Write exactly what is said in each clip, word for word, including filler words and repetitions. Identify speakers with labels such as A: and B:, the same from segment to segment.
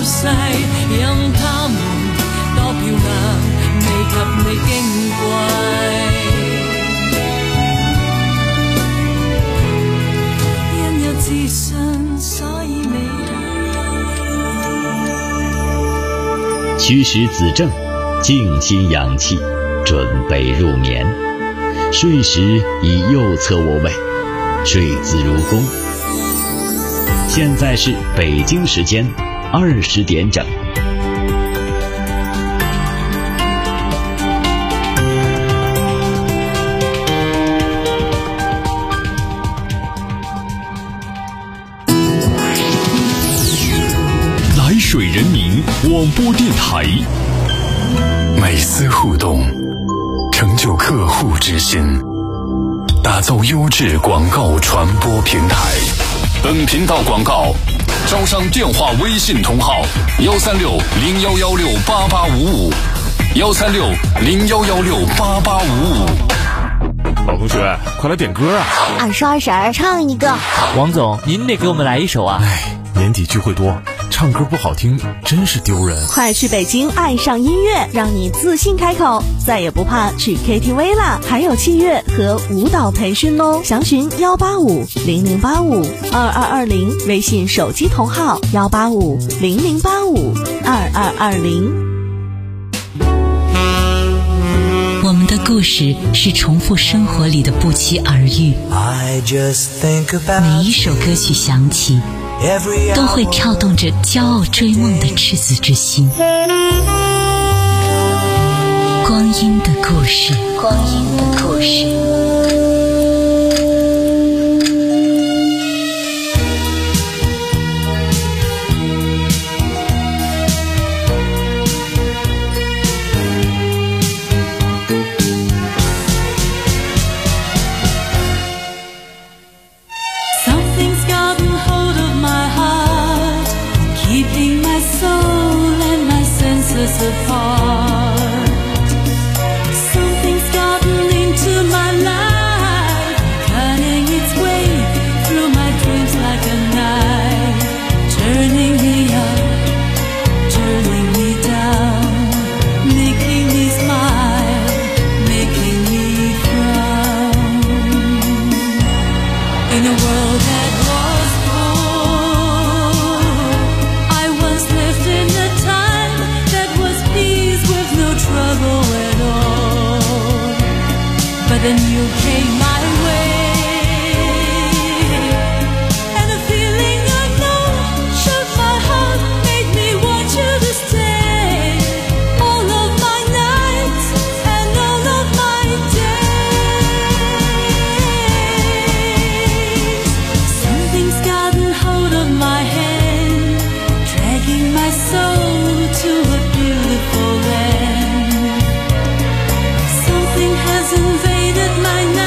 A: 世，任他們多漂亮，未及你矜貴。因有自信，所以美麗。
B: 驱使子正，静心养气，准备入眠。睡时以右侧卧位，睡姿如弓。现在是北京时间二十点整。
C: 来水人民广播电台，
D: 每丝互动，成就客户之心，打造优质广告传播平台。本频道广告招商电话微信同号幺三六零幺幺六八八五五幺三六零幺幺六八八五五。
E: 老同学，快来点歌啊！
F: 二十二婶唱一个。
G: 王总，您得给我们来一首啊！
E: 哎，年底聚会多，唱歌不好听真是丢人。
F: 快去北京爱上音乐，让你自信开口，再也不怕去 K T V 啦！还有器乐和舞蹈培训哦，详询幺八五零零八五二二二零，微信手机同号幺八五零零八五二二二零。
H: 我们的故事是重复生活里的不期而遇，每一首歌曲响起都会跳动着骄傲追梦的赤子之心。光阴的故事，光阴的故事。
A: Then you came my way, and the feeling of love shook my heart, made me want you to stay. All of my nights and all of my days. Something's gotten hold of my hand, dragging my soul to a beautiful land. Something has invaded my night.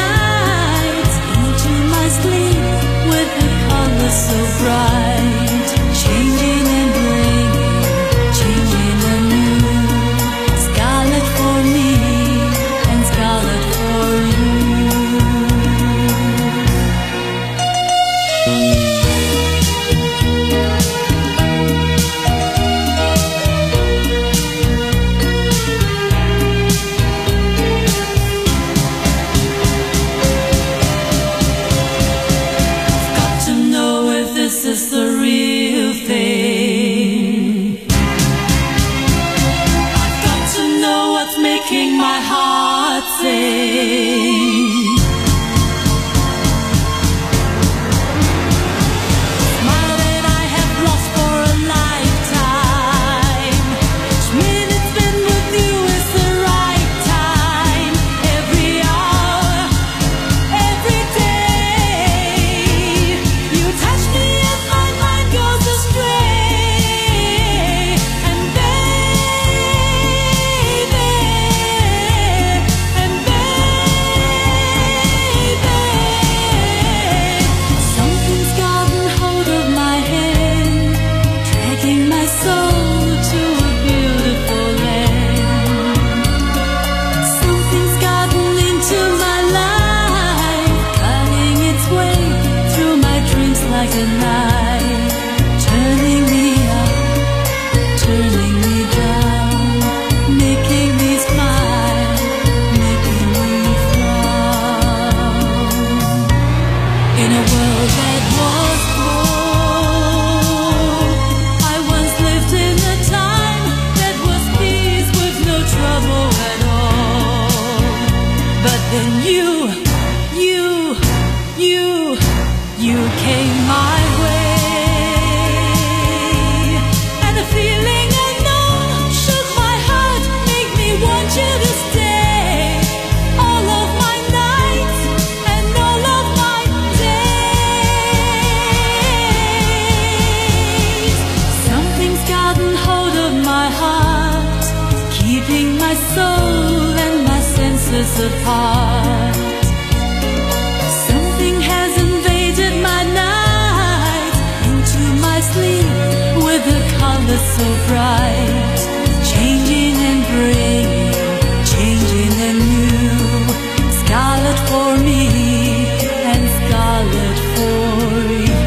A: us apart. Something has invaded my night, into my sleep with a color so bright, changing and bringing, changing and new, scarlet for me and scarlet for you.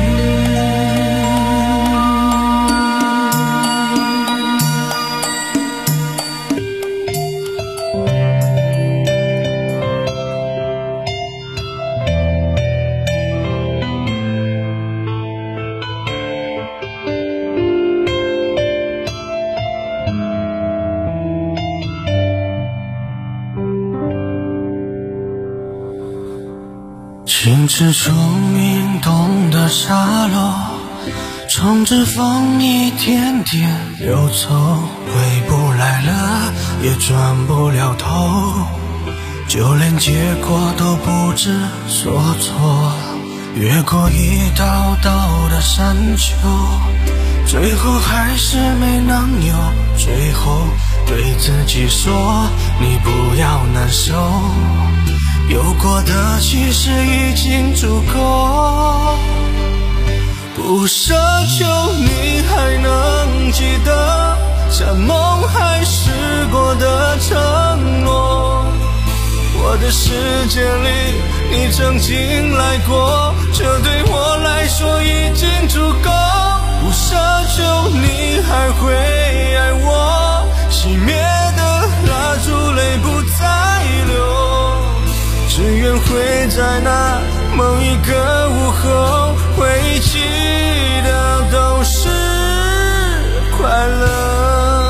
I: 青池出明洞的沙漏，冲着风一点点流走，回不来了也转不了头，就连结果都不知所措。越过一道道的山丘，最后还是没能有最后，对自己说你不要难受，有过的其实已经足够，不奢求你还能记得像梦还湿过的承诺，我的世界里你曾经来过，这对我来说已经足够，不奢求你还会爱我，熄灭的蜡烛泪不再流，只愿会在那某一个午后，回忆起的都是快乐。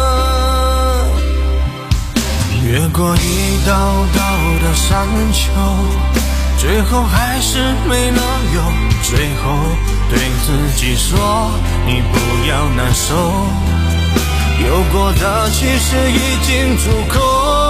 I: 越过一道道的山丘，最后还是没能有最后，对自己说你不要难受，有过的其实已经足够，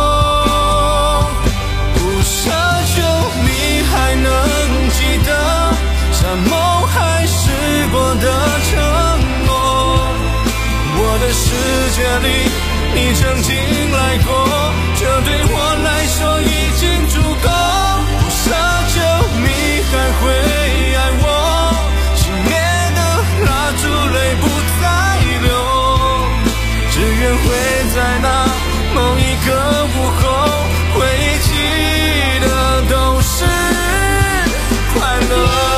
I: 不奢求你还能记得像梦还湿过的承诺，我的世界里你曾经来过，这对我来说已经足够，不奢求你还会爱我，熄灭的蜡烛泪不再流，只愿会在那某一个午后，回忆起的都是快乐。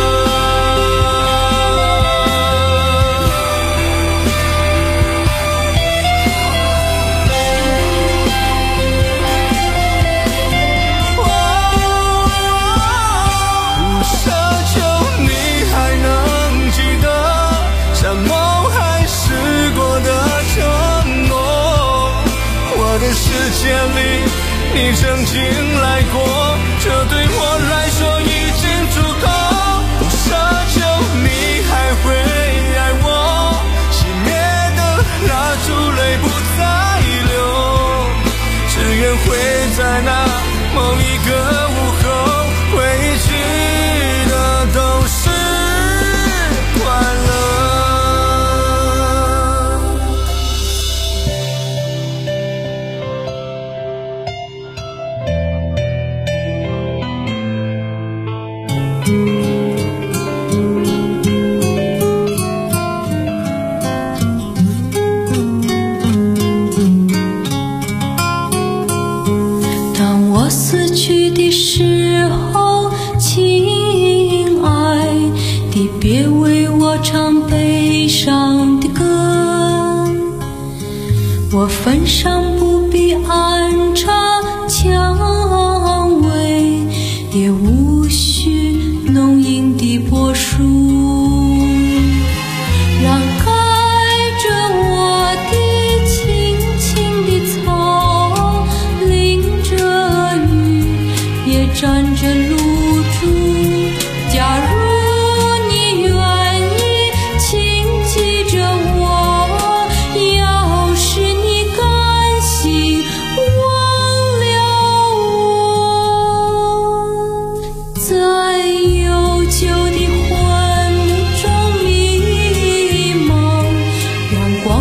I: 世界里你曾经来过，这对我来说已经足够，不奢求你还会爱我，熄灭的蜡烛泪不再流，只愿会在那某一个午后，回忆起的都是快乐。
A: 别为我唱悲伤的歌，我坟上不必安插蔷薇，也无需浓荫的柏树，让盖着我的青青的草，淋着雨也沾着露珠，假如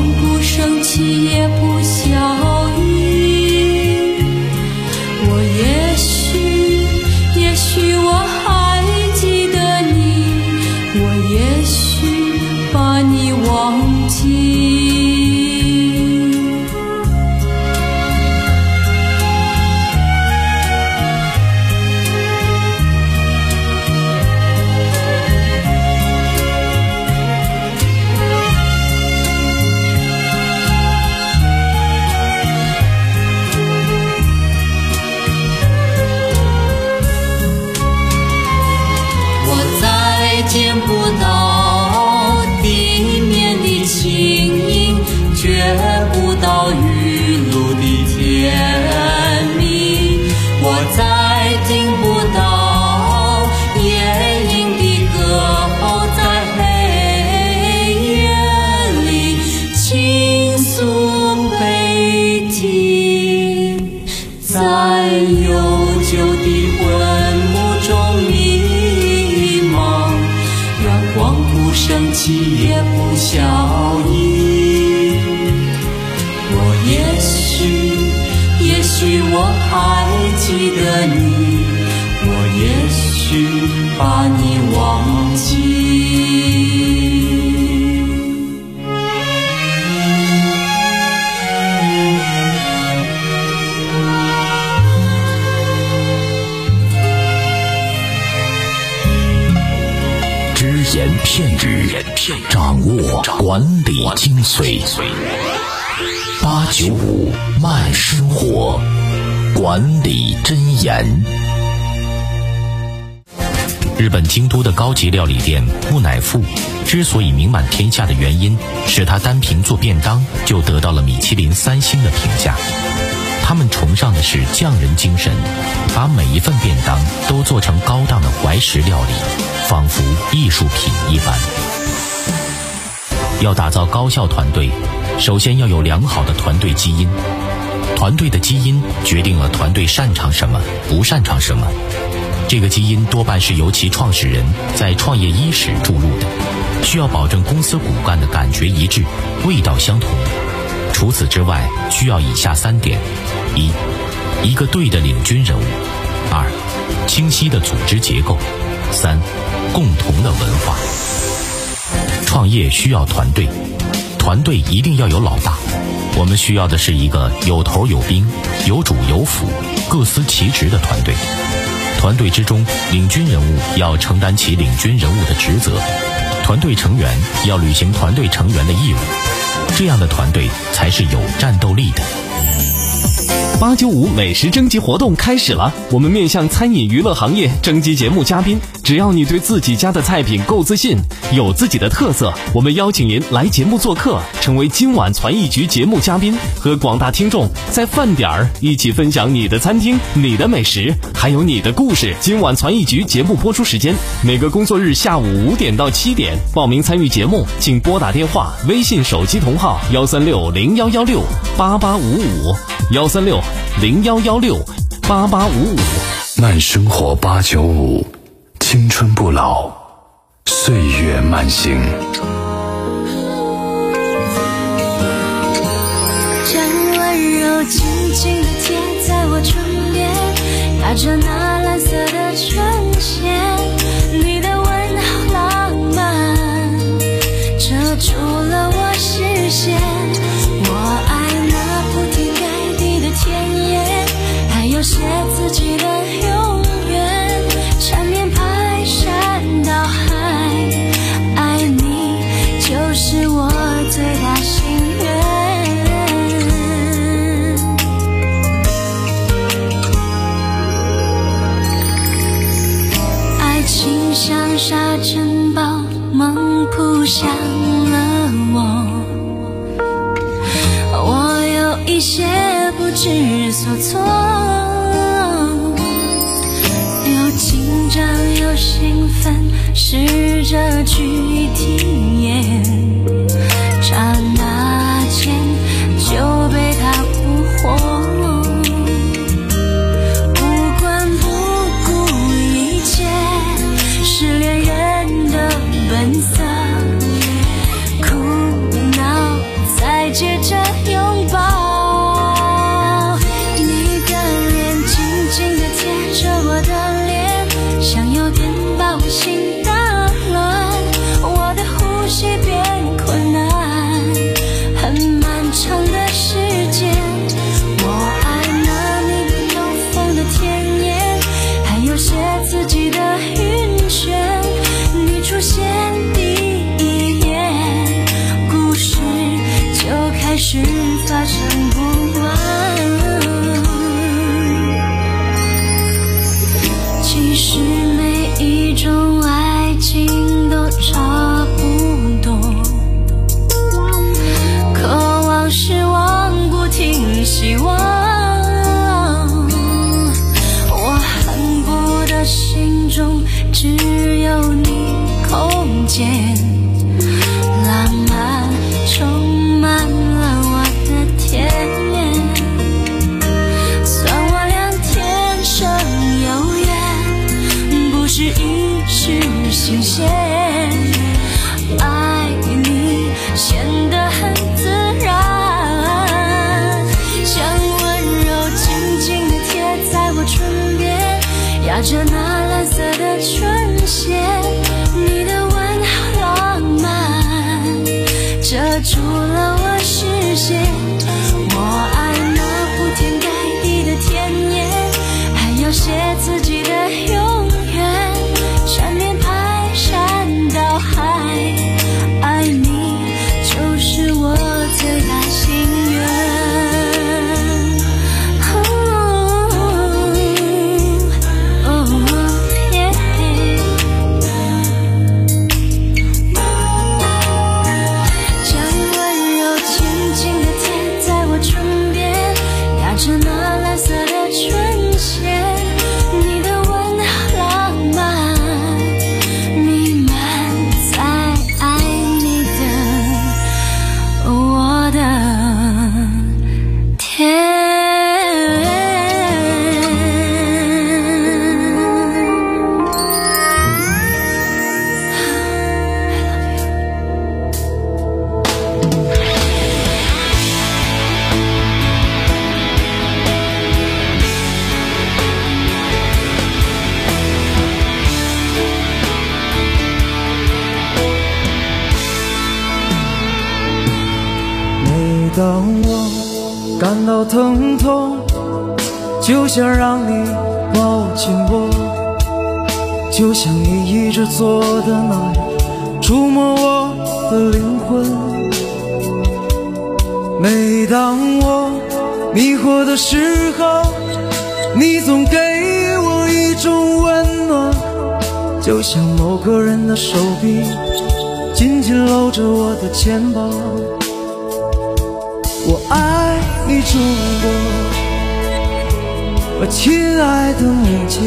A: 也不消翳，我也的你，我也许把你忘记。
B: 只言片语，掌握管理精髓。八九五慢生活，管理真言。日本京都的高级料理店木乃富之所以名满天下的原因，是他单凭做便当就得到了米其林三星的评价。他们崇尚的是匠人精神，把每一份便当都做成高档的怀石料理，仿佛艺术品一般。要打造高效团队，首先要有良好的团队基因。团队的基因决定了团队擅长什么，不擅长什么。这个基因多半是由其创始人在创业伊始注入的，需要保证公司骨干的感觉一致，味道相同。除此之外，需要以下三点：一，一个对的领军人物；二，清晰的组织结构；三，共同的文化。创业需要团队，团队一定要有老大。我们需要的是一个有头有兵、有主有辅、各司其职的团队。团队之中，领军人物要承担起领军人物的职责，团队成员要履行团队成员的义务。这样的团队才是有战斗力的。
J: 八九五美食征集活动开始了，我们面向餐饮娱乐行业征集节目嘉宾，只要你对自己家的菜品够自信，有自己的特色，我们邀请您来节目做客，成为今晚传艺局节目嘉宾，和广大听众在饭点儿一起分享你的餐厅、你的美食，还有你的故事。今晚传艺局节目播出时间每个工作日下午五点到七点，报名参与节目请拨打电话、微信手机同号幺三六零幺幺六八八五五幺三六零幺幺六八八五五。
D: 慢生活八九五，青春不老，岁月慢行。
A: 将温柔轻轻地贴在我唇边，压着那蓝色的唇线，你的吻好浪漫，遮住了我视线。我爱那铺天盖地的田野，还有写自己的永远，缠绵排山倒海，爱你就是我最大心愿。爱情像沙尘暴，猛扑向了我，我有一些不知所措，有紧张有兴奋，试着去体验，刹那间就被他俘获，不管不顾一切，是恋人的本色，哭闹再接着拥抱，你的脸紧紧地贴着我的脸，想要点把我心打乱，我的呼吸变困难，很漫长的时间。我爱那弥漫有风的田野，还有写自己的晕眩，你出现第一眼，故事就开始发生不完。其实每一种爱情都差不多，渴望失望不停希望，我恨不得心中只有你空间，浪漫充满了我的田野。 遮住了我视线。我爱那铺天盖地的田野，还要写自己的永远，闪电排山倒海，爱你就是我最大心愿。着那蓝色的唇线，你的吻浪漫弥漫在爱你的我的天。
I: 当我感到疼痛，就想让你抱紧我，就像你一直做的那样，触摸我的灵魂。每当我迷惑的时候，你总给我一种温暖，就像某个人的手臂紧紧搂着我的肩膀。我爱你中国，我亲爱的母亲，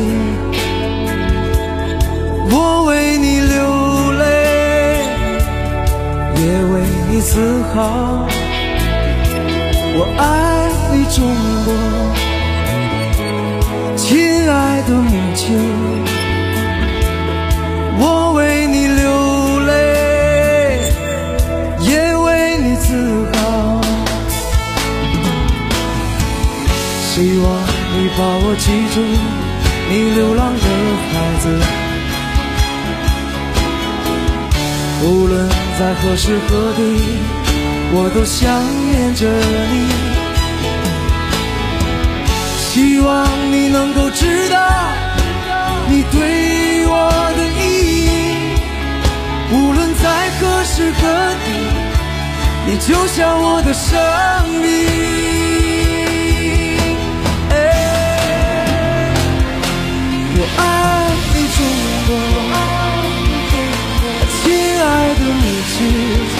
I: 我为你流泪，也为你自豪。我爱你中国，亲爱的母亲，我为你流泪，也为你自豪。希望你把我记住，你流浪的孩子，无论在何时何地，我都想念着你。希望你能够知道你对我的意义，无论在何时何地，你就像我的生命。我爱你中国，亲爱的母亲，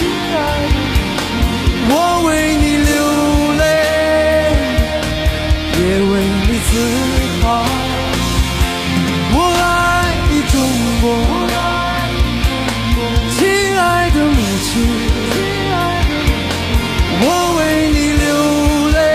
I: 我为你流泪，也为你自豪。我爱你中国，亲爱的母亲，我为你流泪，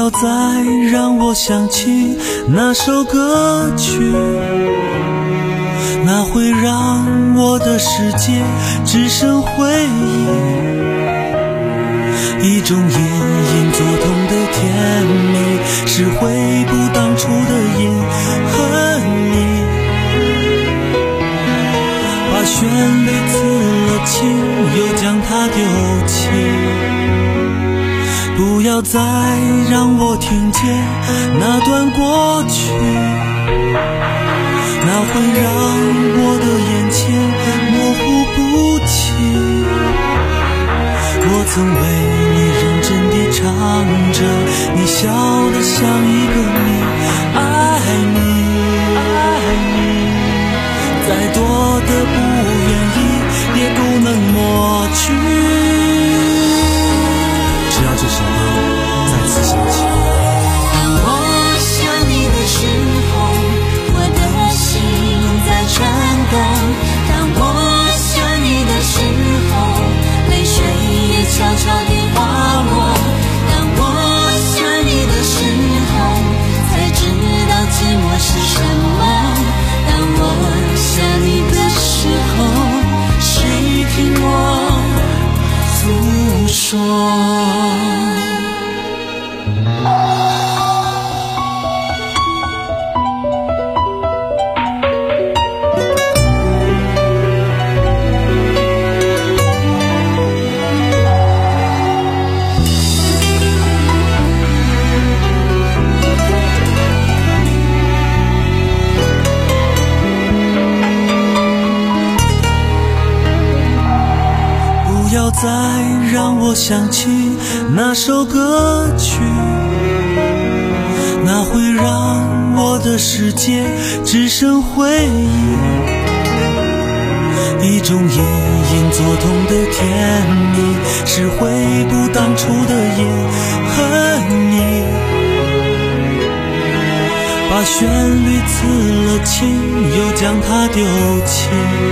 I: 要再让我想起那首歌曲，那会让我的世界只剩回忆，一种隐隐作痛的甜蜜，是回不当初的瘾和你，把旋律刺了情，又将它丢弃，不要再让我听见那段过去，那会让我的眼前模糊不清。我曾为你认真地唱着，你笑得像一个谜，爱你，爱你，再多的不愿意也不能抹去。只要这首歌再次响起，
A: 当我想你的时候，我的心在颤动，当我想你的时候，泪水也悄悄地滑落，当我想你的时候，才知道寂寞是什么，当我想你的时候，谁听我诉说。
I: 再让我想起那首歌曲，那会让我的世界只剩回忆，一种隐隐作痛的甜蜜，是回不当初的瘾和你，把旋律刺了情，又将它丢弃，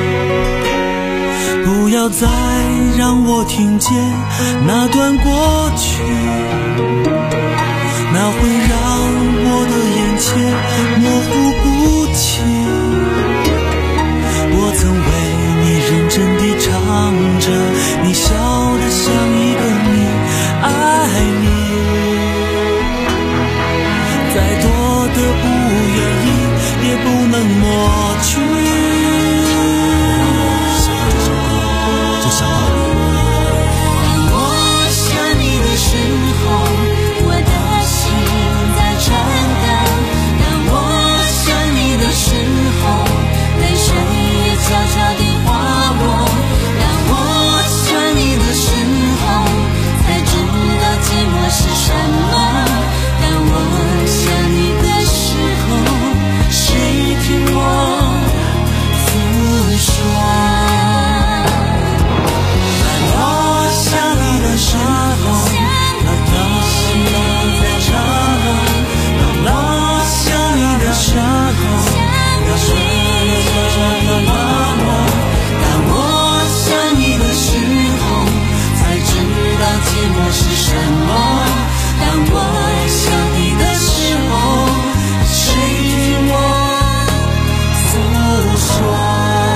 I: 不要再让我听见那段过去，那会让我的眼前模糊不清。我曾为你认真地唱着，你笑得像一个谜，爱你，再多的不愿意也不能抹去。
A: 悄悄地滑落，当我想你的时候，才知道寂寞是什么，当我想你的时候，谁听我诉说。当我想你的时候，那你心在唱，当我想你的时候，那水也悄悄地落。寂寞是什么？当我想你的时候，谁听我诉说？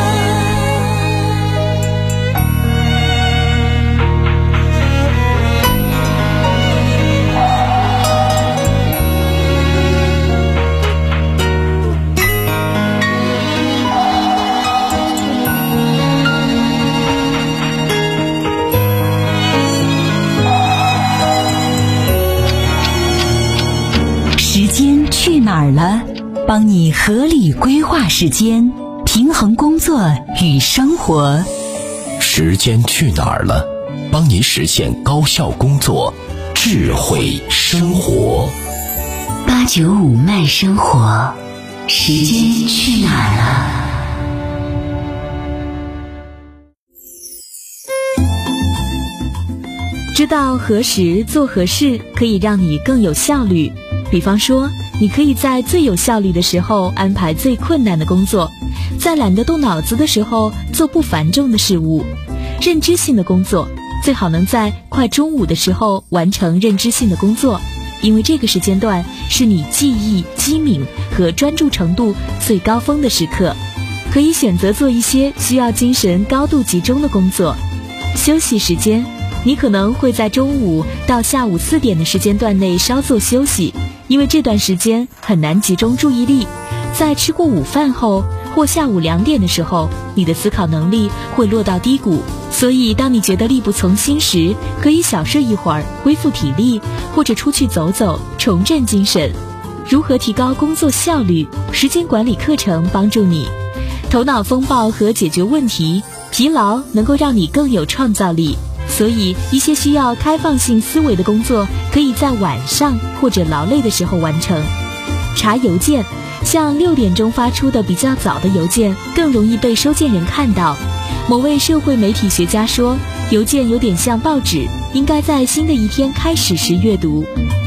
H: 哪儿了？帮你合理规划时间，平衡工作与生活。
J: 时间去哪儿了？帮你实现高效工作，智慧生活。
H: 八九五慢生活，时间去哪儿了？
F: 知道何时做何事，可以让你更有效率。比方说，你可以在最有效率的时候安排最困难的工作，在懒得动脑子的时候做不繁重的事物。认知性的工作最好能在快中午的时候完成认知性的工作，
H: 因为这个时间段是你记忆、机敏和专注程度最高峰的时刻，可以选择做一些需要精神高度集中的工作。休息时间，你可能会在中午到下午四点的时间段内稍作休息，因为这段时间很难集中注意力。在吃过午饭后或下午两点的时候，你的思考能力会落到低谷，所以当你觉得力不从心时，可以小睡一会儿恢复体力，或者出去走走重振精神。如何提高工作效率？时间管理课程帮助你。头脑风暴和解决问题，疲劳能够让你更有创造力，所以一些需要开放性思维的工作可以在晚上或者劳累的时候完成。查邮件，像六点钟发出的比较早的邮件更容易被收件人看到。某位社会媒体学家说，邮件有点像报纸，应该在新的一天开始时阅读。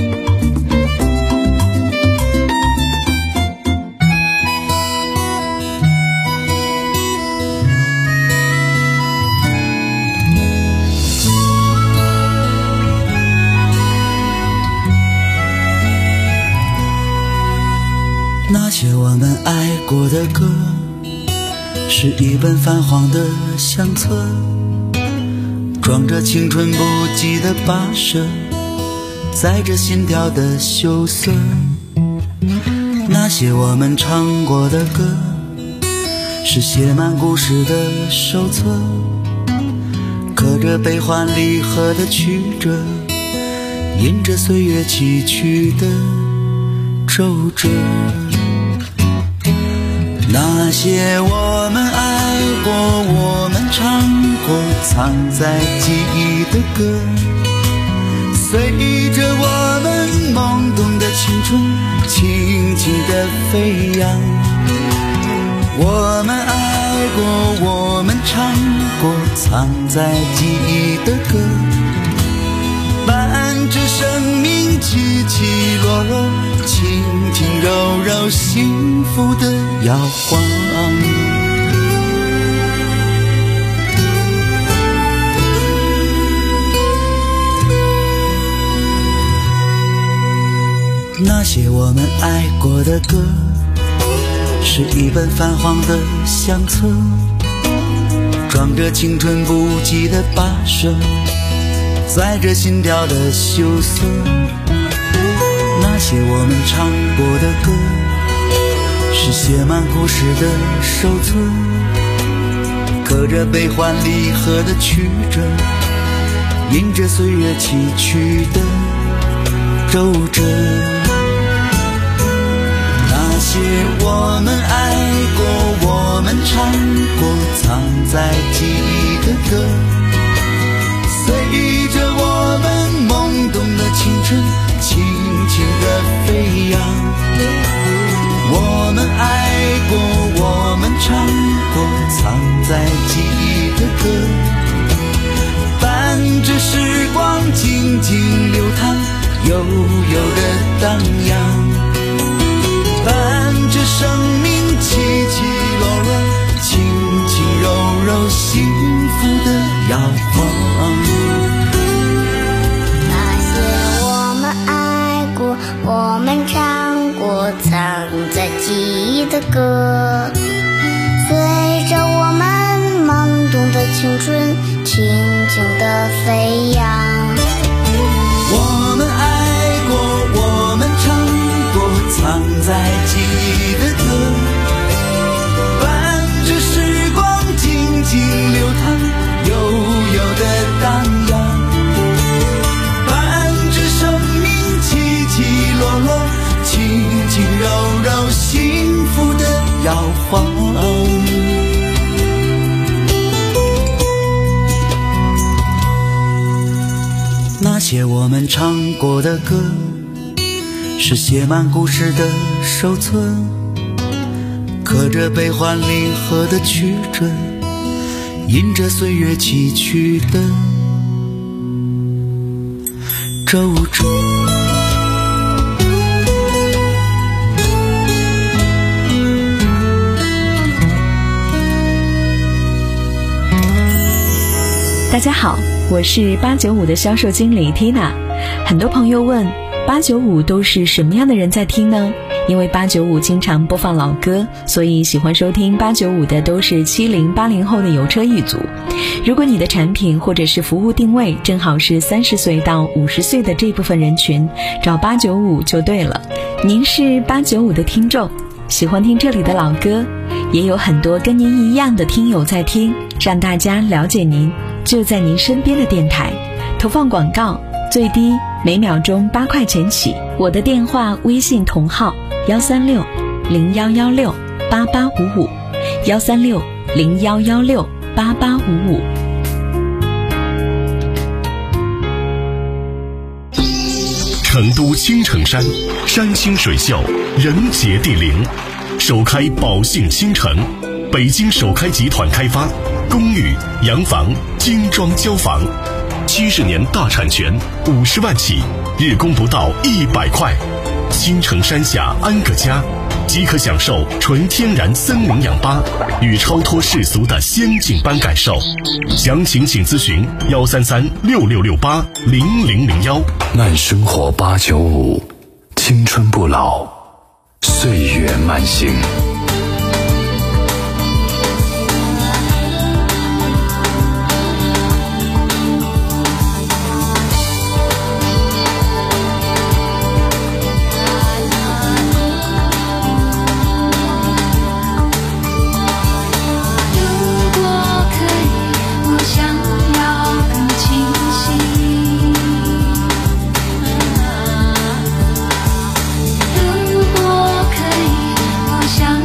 I: 那些我们爱过的歌，是一本泛黄的相册，装着青春不羁的跋涉，载着心跳的羞涩。那些我们唱过的歌，是写满故事的手册，刻着悲欢离合的曲折，印着岁月崎岖的皱褶。那些我们爱过，我们唱过，藏在记忆的歌，随着我们懵懂的青春轻轻地飞扬。我们爱过，我们唱过，藏在记忆的歌，伴着生命起起落落，轻轻柔柔，幸福的摇晃。那些我们爱过的歌，是一本泛黄的相册，装着青春不羁的跋涉，载着心跳的羞涩。那些我们唱过的歌，是写满故事的手册，刻着悲欢离合的曲折，印着岁月崎岖的皱褶。那些我们爱过，我们唱过，藏在记忆的歌，随着我们懵懂的青春轻轻地飞扬。我们爱过，我们唱过，藏在记忆的歌，伴着时光静静流淌，悠悠地荡漾。伴着生命起起落落，轻轻柔柔，幸福的摇晃。
K: 那些我们爱过，我们唱过，藏在记忆的歌，随着我们懵懂的青春轻轻地飞扬。
I: 我们爱过，我们唱过，藏在记忆的歌，伴着时光静静流淌，悠悠地荡漾。伴着生命起起落落，轻轻柔柔，幸福的摇晃。那些我们唱过的歌，是写满故事的手册，刻着悲欢离合的曲折，印着岁月崎岖的皱褶。
F: 大家好，我是八九五的销售经理 Tina。很多朋友问，
H: 八九五都是什么样的人在听呢？因为八九五经常播放老歌，所以喜欢收听八九五的都是七零八零后的油车一族。如果你的产品或者是服务定位正好是三十岁到五十岁的这部分人群，找八九五就对了。您是八九五的听众，喜欢听这里的老歌，也有很多跟您一样的听友在听，让大家了解您，就在您身边的电台。投放广告最低每秒钟八块钱起，我的电话微信同号幺三六零幺幺六八八五五，幺三六零幺幺六八八五五。
L: 成都青城山，山清水秀，人杰地灵，首开宝兴新城，北京首开集团开发，公寓、洋房、精装交房，七十年大产权，五十万起，日供不到一百块。青城山下安个家，即可享受纯天然森林氧吧与超脱世俗的仙境般感受。详情请咨询幺三三六六六八零零零幺。
D: 慢生活八九五，青春不老，岁月慢行。
M: 想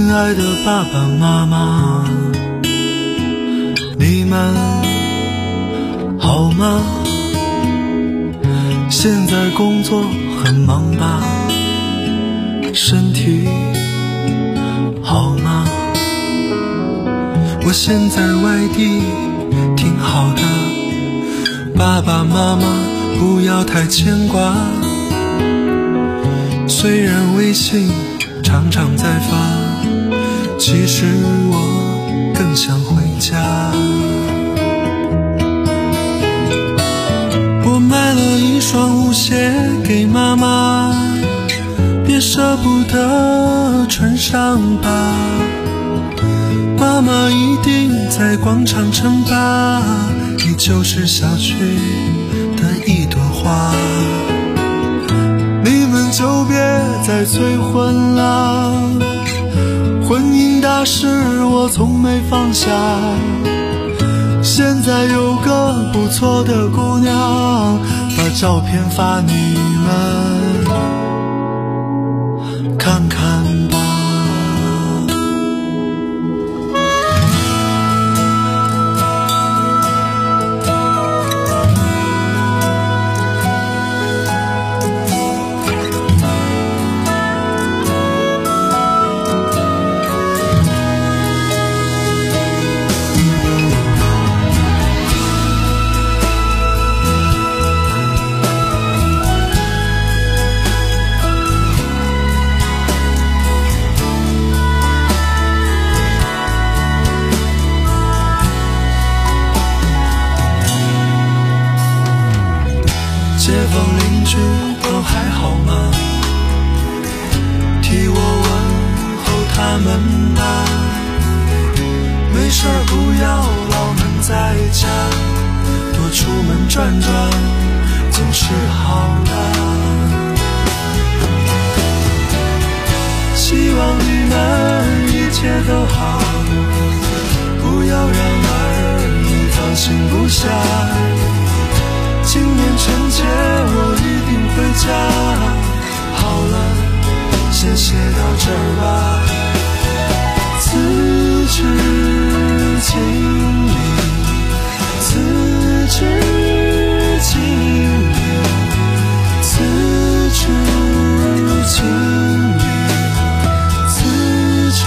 I: 爱的爸爸妈妈，你们好吗？现在工作很忙吧？身体好吗？我现在外地挺好的，爸爸妈妈不要太牵挂。虽然微信常常在发，其实我更想回家。我买了一双舞鞋给妈妈，别舍不得穿上吧，妈妈一定在广场称霸，你就是小区的一朵花。你们就别再催婚了，婚姻大事我从没放下，现在有个不错的姑娘，把照片发你们看看吧。街坊邻居都还好吗？替我问候他们吧。没事儿不要老闷在家，多出门转转总是好的。希望你们一切都好，不要让儿女放心不下。今年春节我一定回家。好了，先写到这儿吧。此致敬礼，此致敬礼，此致敬礼，此致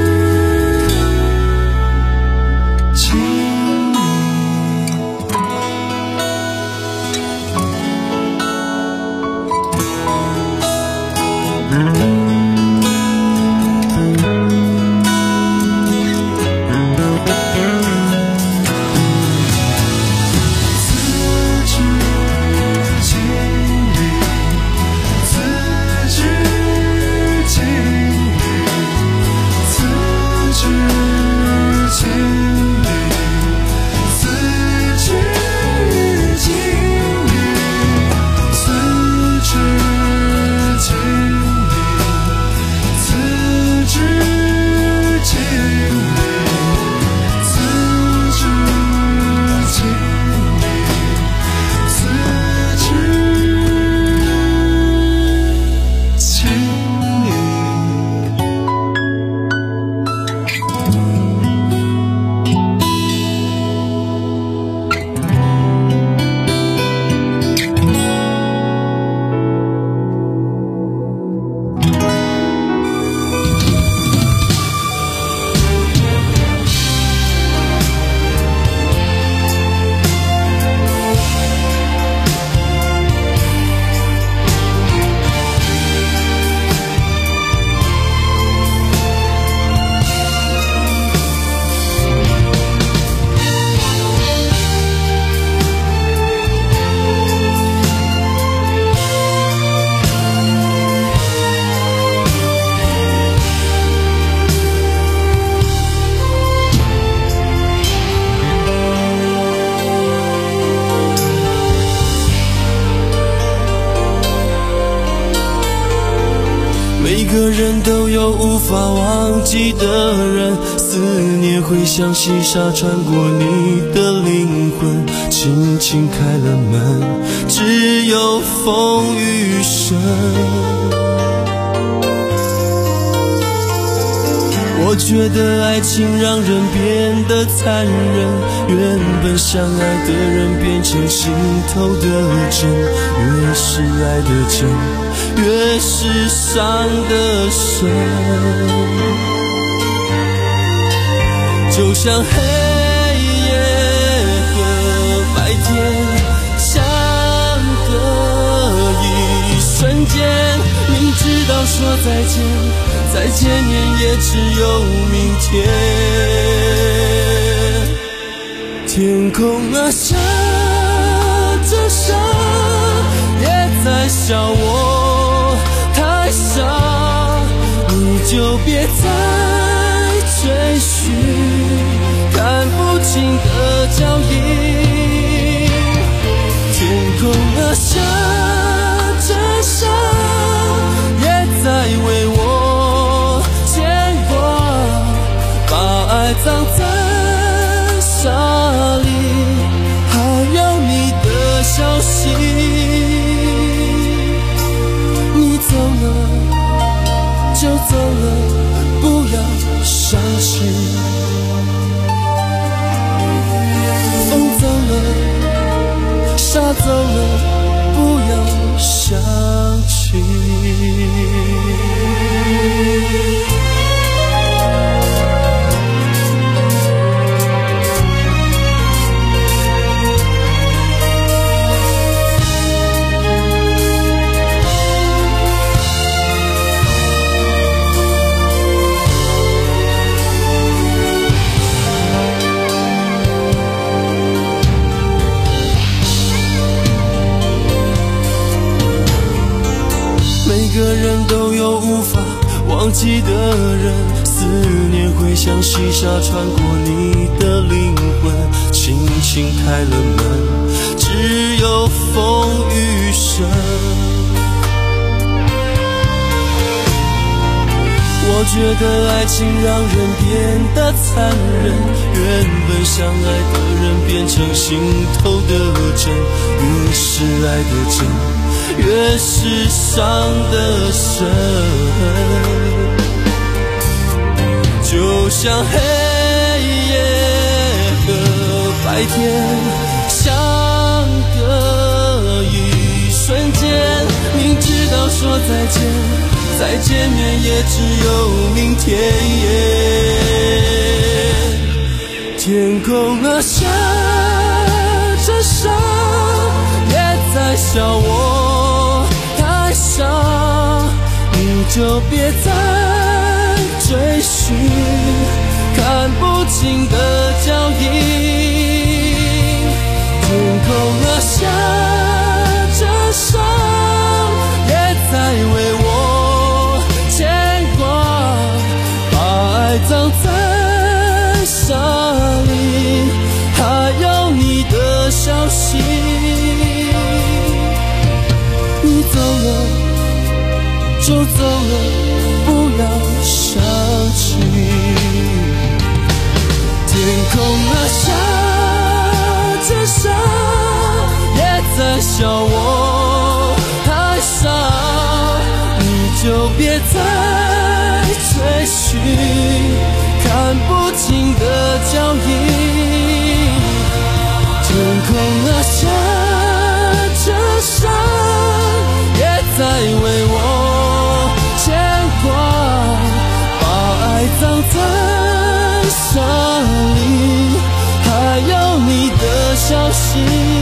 I: 敬礼。
M: 每个人都有无法忘记的人，思念会像细沙穿过你的灵魂，轻轻开了门，只有风雨声。 我觉得爱情让人变得残忍，原本相爱的人变成心头的针，越是爱的真，越是伤得深。就像黑夜和白天相隔一瞬间，明知道说再见，再见面也只有明天。天空啊下着沙，也在笑我太傻，你就别再追寻看不清的脚印。天空啊下着沙，也在为我牵挂，把爱葬在沙里，还有你的消息。你走了就走了，不要伤心。风走了，沙走了，不要想起。每个人都有无法忘记的人，思念会像细沙穿过你的灵魂，轻轻开了门，只有风雨声。我觉得爱情让人变得残忍，原本相爱的人变成心头的针，越是爱的真，越是伤得深。就像黑夜和白天相隔一瞬间，明知道说再见，再见面也只有明天。天空啊下着沙，也在笑我太傻，你就别再追寻看不清的脚印。天空啊下着沙，也在为我牵挂，把爱葬在沙里，还有你的消息。你走了就走了，不要想起。天空啊下着沙，也在笑我太傻，你就别再追寻看不清的脚印。天空啊下着沙，也在为我牵挂，把爱葬在沙里，还有你的消息。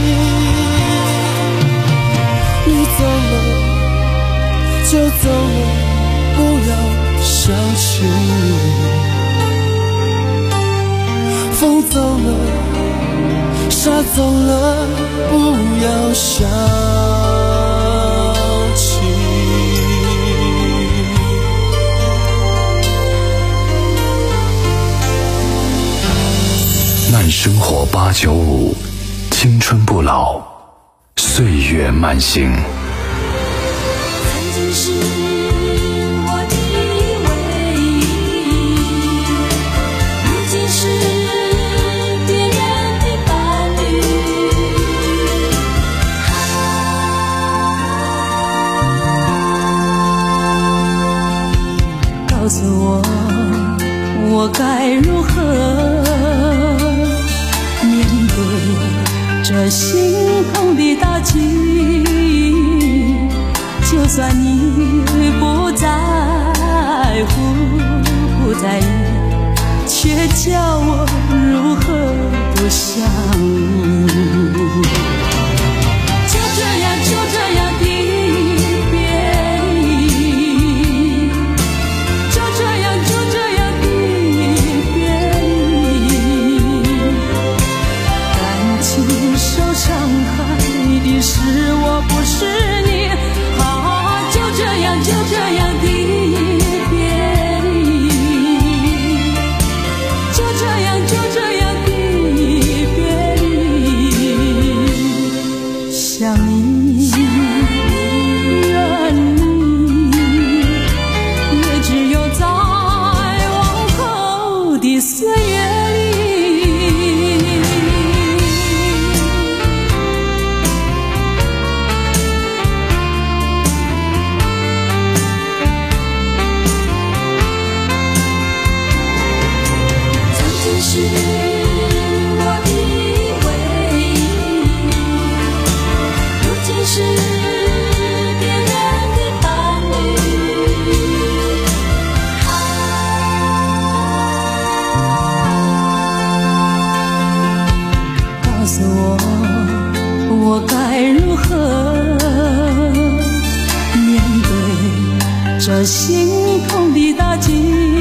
M: 你走了就走了，不要想起。风走了，沙走了，不要想起。
D: 慢生活八九五，青春不老，岁月慢行。
A: 曾经是我的唯一，如今是别人的伴侣。告诉我， 在意，却叫我如何不想你。就这样就这样的别离，就这样就这样的别离，感情受伤害的是我不是你，啊，就这样就这样的别离，就这样就这样的别离，想你怨你，也只有在往后的岁月里。是我的唯一，如今是别人的伴侣。告诉我，我该如何面对这心痛的打击？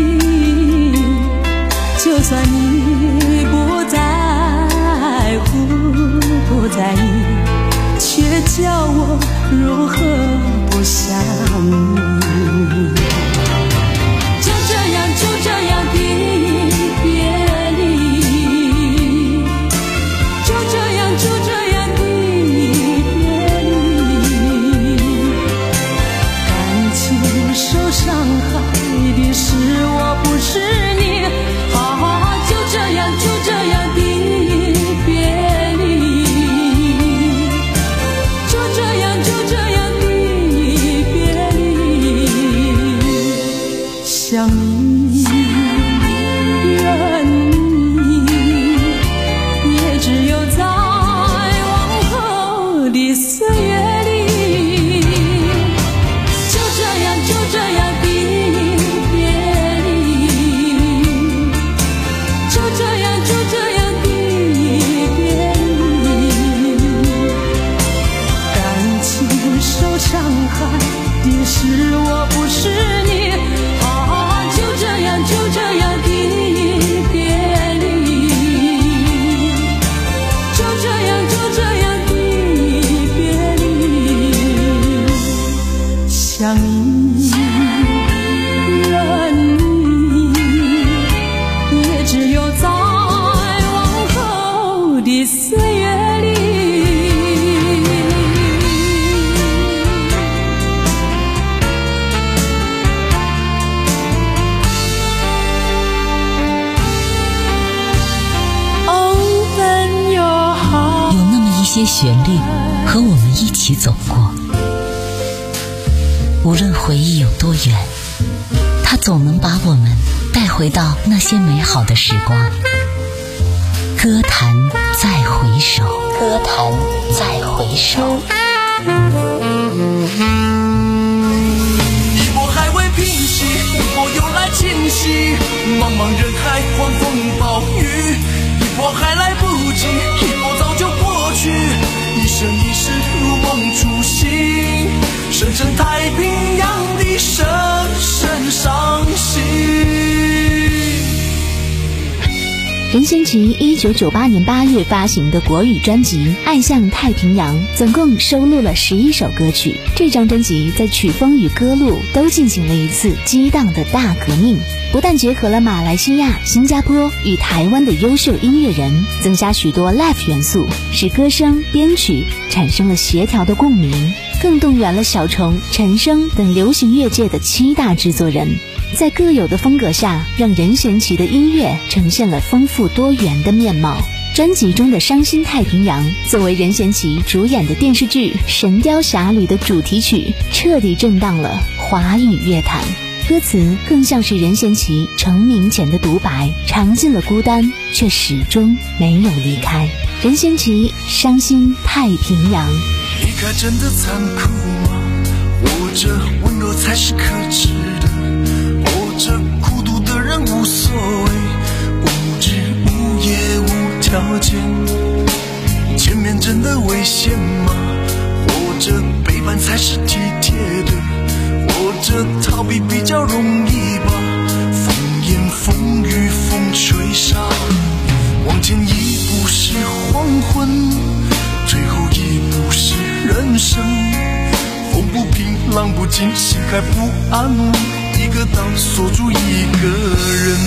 A: 就算你不在乎不在意，却叫我如何不想你。就这样就这样的别离，就这样就这样的别离，感情受伤害的是我不是你，就这样就这样的别离，就这样就这样的别离，想你怨你，也只有在往后的岁月里，就这样就这样的别离，就这样就这样的别离，感情受伤害的是我不是你，啊，就这样就这样的别离，就这样就这样的别离，想你怨你，也只有在往后的岁月里。Open your heart，
H: 有那么一些旋律和我们一起走过，无论回忆有多远，它总能把我们带回到那些美好的时光。歌坛再回首，歌坛再回首。
I: 一波还未平息，一波又来侵袭，茫茫人海，狂风暴雨，一波还来不及，一波早就过去，一生一世如梦初醒，深深太平洋的深深伤心。
F: 任贤齐一九九八年八月发行的国语专辑《爱向太平洋》总共收录了十一首歌曲。这张专辑在曲风与歌路都进行了一次激荡的大革命，不但结合了马来西亚、新加坡与台湾的优秀音乐人，增加许多 live 元素，使歌声、编曲产生了协调的共鸣，更动员了小虫、陈升等流行乐界的七大制作人，在各有的风格下，让任贤齐的音乐呈现了丰富多元的面貌。专辑中的《伤心太平洋》作为任贤齐主演的电视剧《神雕侠侣》的主题曲，彻底震荡了华语乐坛。歌词更像是任贤齐成名前的独白，尝尽了孤单，却始终没有离开。任贤齐《伤心太平洋》。
I: 离开真的残酷吗？活着温柔才是可耻的，活着孤独的人无所谓，无知无业无条件。前面真的危险吗？或者背叛才是体贴的？或者逃避比较容易吧？风言风语风吹沙，往前一步是黄昏，最后一步是人生。风不平浪不静，心还不安稳，一个岛锁住一个人。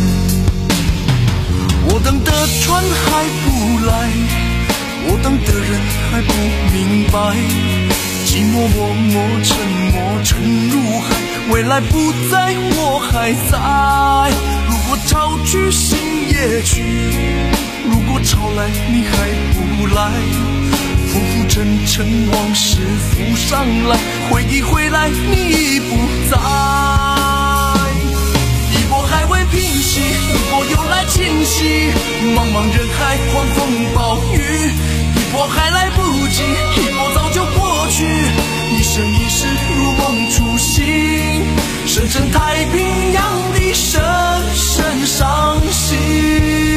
I: 我等的船还不来，我等的人还不明白，寂寞默默沉默沉入海，未来不在我还在。如果潮去心也去，如果潮来你还不来，浮浮沉沉往事浮上来，回忆回来你已不在。一波还未平息，一波又来侵袭，茫茫人海狂风暴雨，一波还来不及，一波早就过去，一生一世如梦初醒，深深太平洋的深深伤心。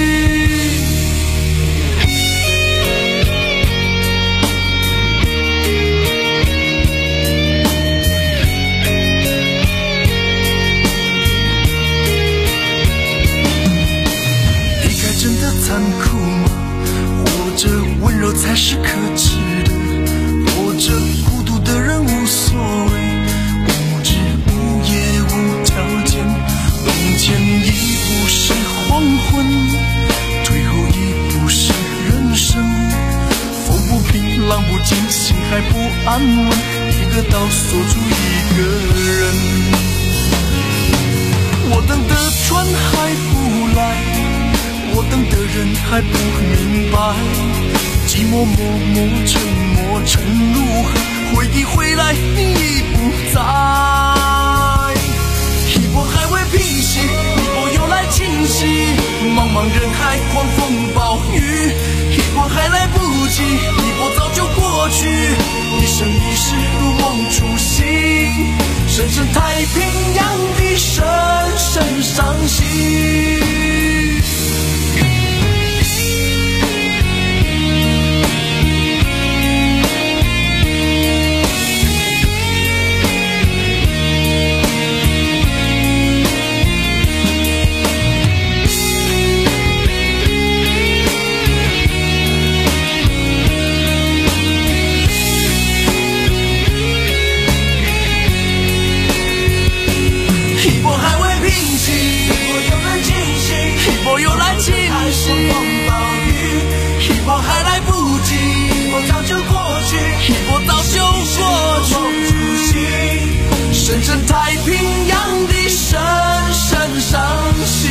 I: 残酷吗？或者温柔才是可耻的？或者孤独的人无所谓，无知无业无条件。往前一步是黄昏，最后一步是人生。风不平浪不静，心还不安稳，一个岛锁住一个人。我等的船还不来，我等的人还不明白，寂寞默默沉默沉入海，回忆回来你已不在。一波还未平息，一波又来侵袭，茫茫人海狂风暴雨，一波还来不及，一波早就过去，一生一世如梦初醒，深深太平洋的深深伤心。深深太平洋的深深伤心，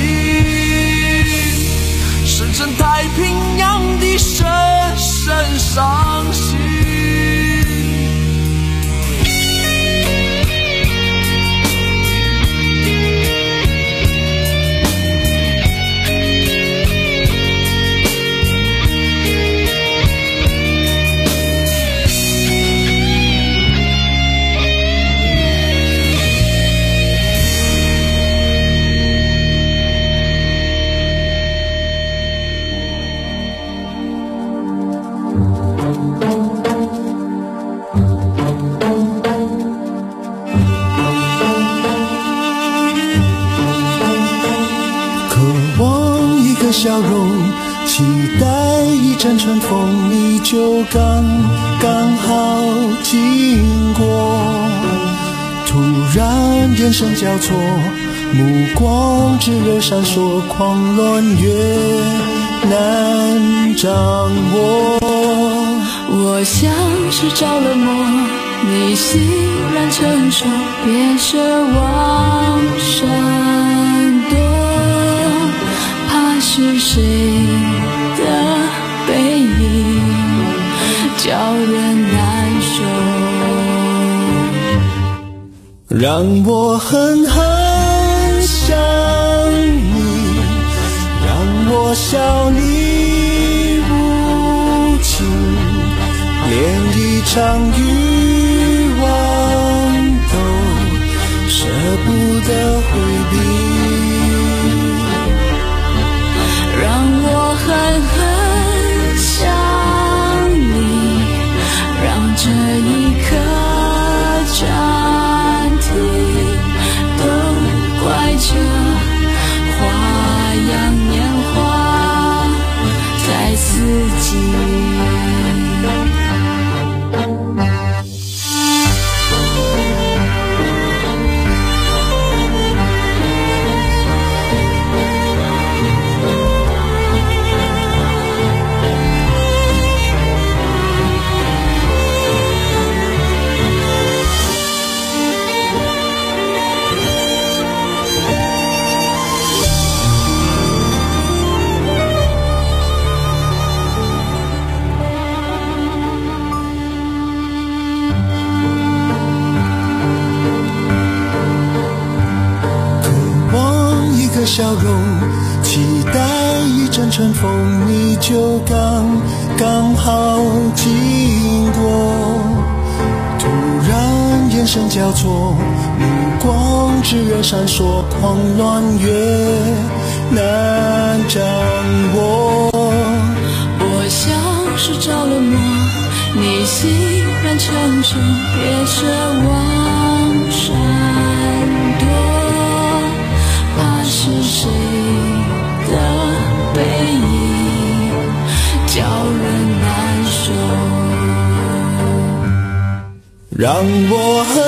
I: 深深太平洋的深深伤心。笑容，期待一阵春风，你就刚刚好经过。突然眼神交错，目光炙热闪烁，狂乱越难掌握。
A: 我像是着了魔，你欣然承受，别奢望闪躲。是谁的背影叫人难受，
I: 让我狠狠想你，让我笑你无情，连一场欲望都舍不得回避。
A: 自己。
I: 笑容，期待一阵春风，你就刚刚好经过。突然眼神交错，目光炽热闪烁，狂乱越难掌握。
A: 我像是着了魔，你欣然承受，别奢望闪躲。是谁的背影叫人难受，
I: 让我和